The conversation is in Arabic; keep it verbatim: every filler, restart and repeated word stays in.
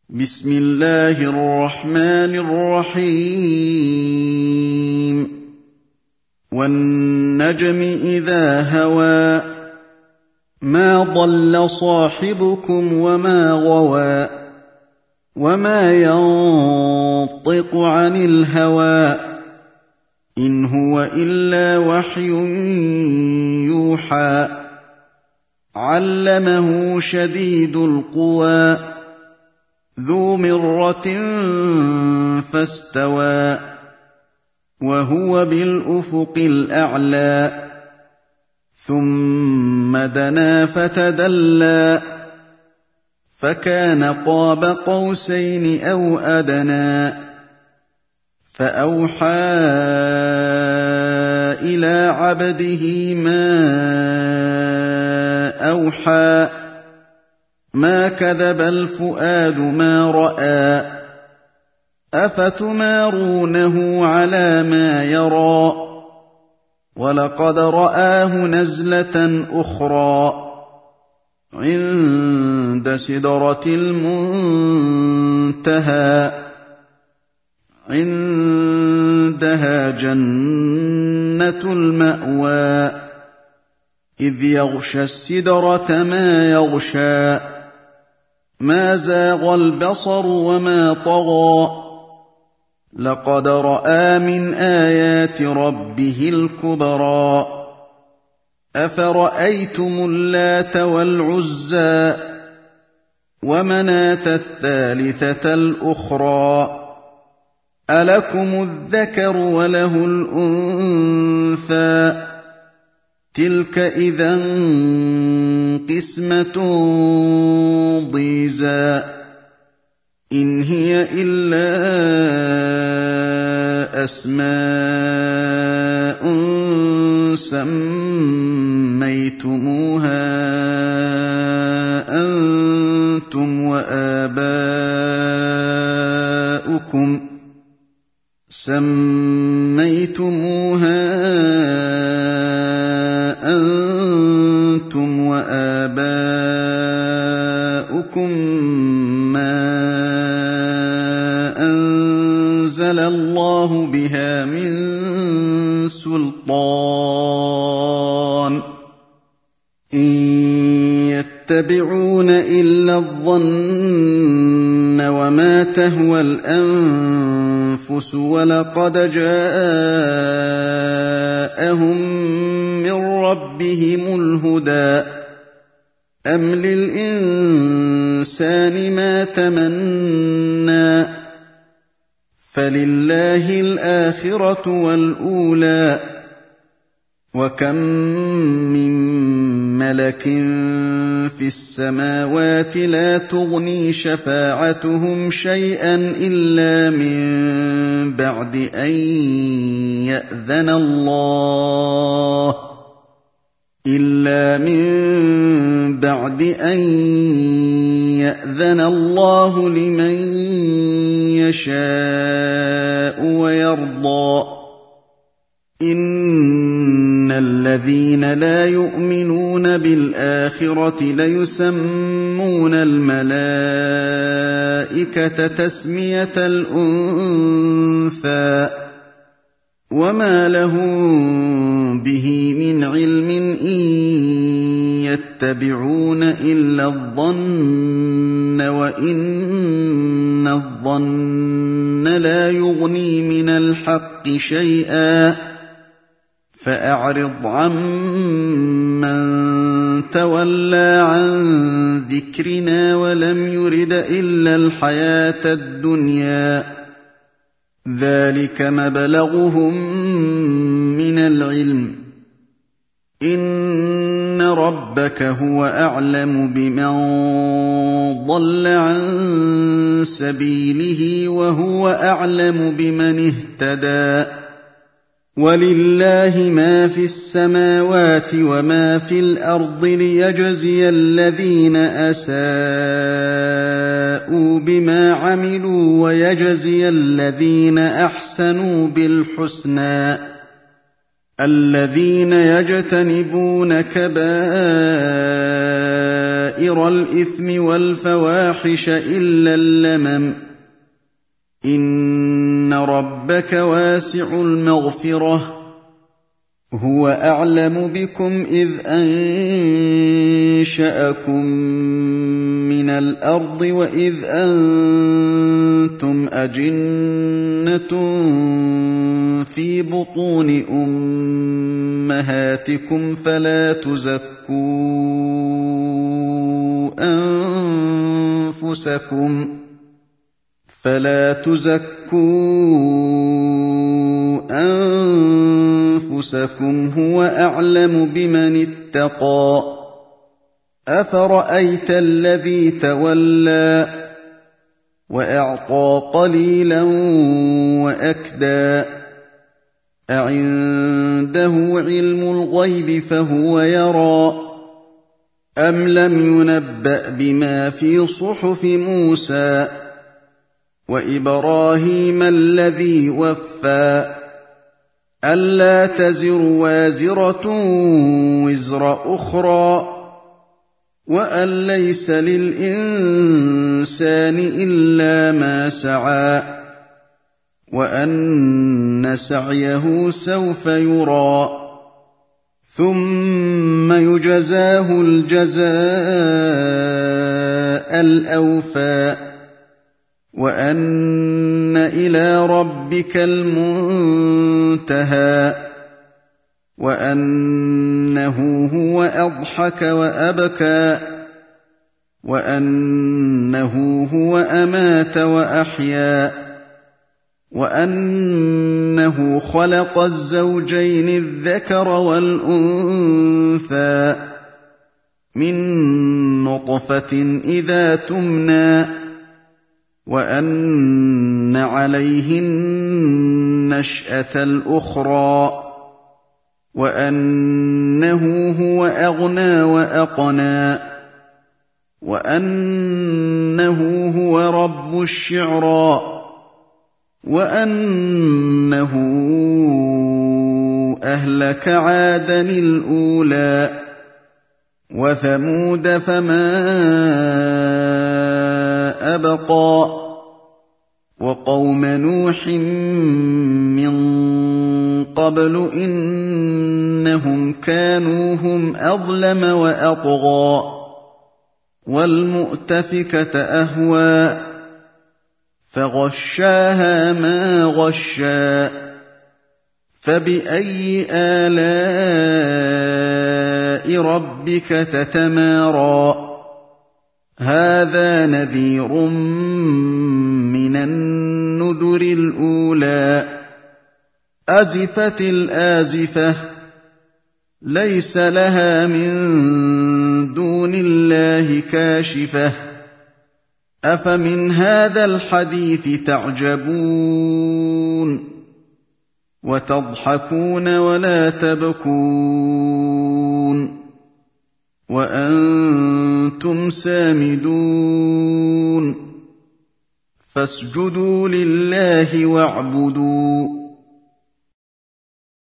بسم الله الرحمن الرحيم والنجم إذا هوى ما ضل صاحبكم وما غوى وما ينطق عن الهوى إن هو إلا وحي يوحى علمه شديد القوى ذو مرة فاستوى وهو بالأفق الأعلى ثم دنا فتدلى فكان قاب قوسين أو أدنى فأوحى إلى عبده ما أوحى ما كذب الفؤاد ما رأى أفتمارونه على ما يرى ولقد رآه نزلة أخرى عند سدرة المنتهى عندها جنة المأوى إذ يغشى السدرة ما يغشى ما زاغ البصر وما طغى لقد رأى من آيات ربه الكبرى أفرأيتم اللات والعزى ومناة الثالثة الأخرى ألكم الذكر وله الأنثى تلك إذا قسمة ضيزى إن هي إلا أسماء سميتموها أنتم وآباؤكم سميتموها أنتم وآباؤكم ما أنزل الله بها من سلطان إن يتبعون إلا الظن وما تهوى الأنفس ولقد جاءهم من ربهم الهدى أم للإنسان ما تمنى فلله الآخرة والأولى وكم من ملك في السماوات لا تغني شفاعتهم شيئا إلا من بعد أن يأذن الله إلا من بعد أن يأذن الله لمن يشاء ويرضى إن الذين لا يؤمنون بالآخرة ليسمون الملائكة تسمية الأنثى وما لهم به من علم إن يتبعون إلا الظن وإن الظن لا يغني من الحق شيئا فأعرض عمن تولى عن ذكرنا ولم يرد إلا الحياة الدنيا ذلك مبلغهم من العلم إن ربك هو أعلم بمن ضل عن سبيله وهو أعلم بمن اهتدى ولله ما في السماوات وما في الأرض ليجزي الذين أساءوا بما عملوا ويجزي الذين أحسنوا بالحسنى الذين يجتنبون كبائر كبائر الإثم والفواحش إلا اللمم إن ربك واسع المغفرة هو أعلم بكم إذ أنشأكم من الأرض وإذ أنتم أجنة في بطون أمهاتكم فلا تزكوا أنفسكم فلا تزكوا أنفسكم هو أعلم بمن اتقى أفرأيت الذي تولى وأعطى قليلا وأكدى أعنده علم الغيب فهو يرى أم لم ينبأ بما في صحف موسى وإبراهيم الذي وفى ألا تزر وازرة وزر أخرى وأن ليس للإنسان إلا ما سعى وأن سعيه سوف يرى ثم يجزاه الجزاء الأوفى وأن إلى ربك المنتهى وأنه هو أضحك وأبكى وأنه هو أمات وأحيا وأنه خلق الزوجين الذكر والأنثى من نطفة إذا تمنى وأن عليه النشأة الأخرى وأنه هو أغنى وأقنى وأنه هو رب الشعرى وأنه أهلك عادا الأولى وثمود فما أبقى وقوم نوح من قبل إنهم كانوا هم أظلم وأطغى والمؤتفكة أهوى فغشاها ما غشى فبأي آلاء ربك تتمارى هذا نذير من النذر الأولى أزفت الآزفة ليس لها من دون الله كاشفة أفمن هذا الحديث تعجبون وتضحكون ولا تبكون وأنتم سامدون فاسجدوا لله واعبدوا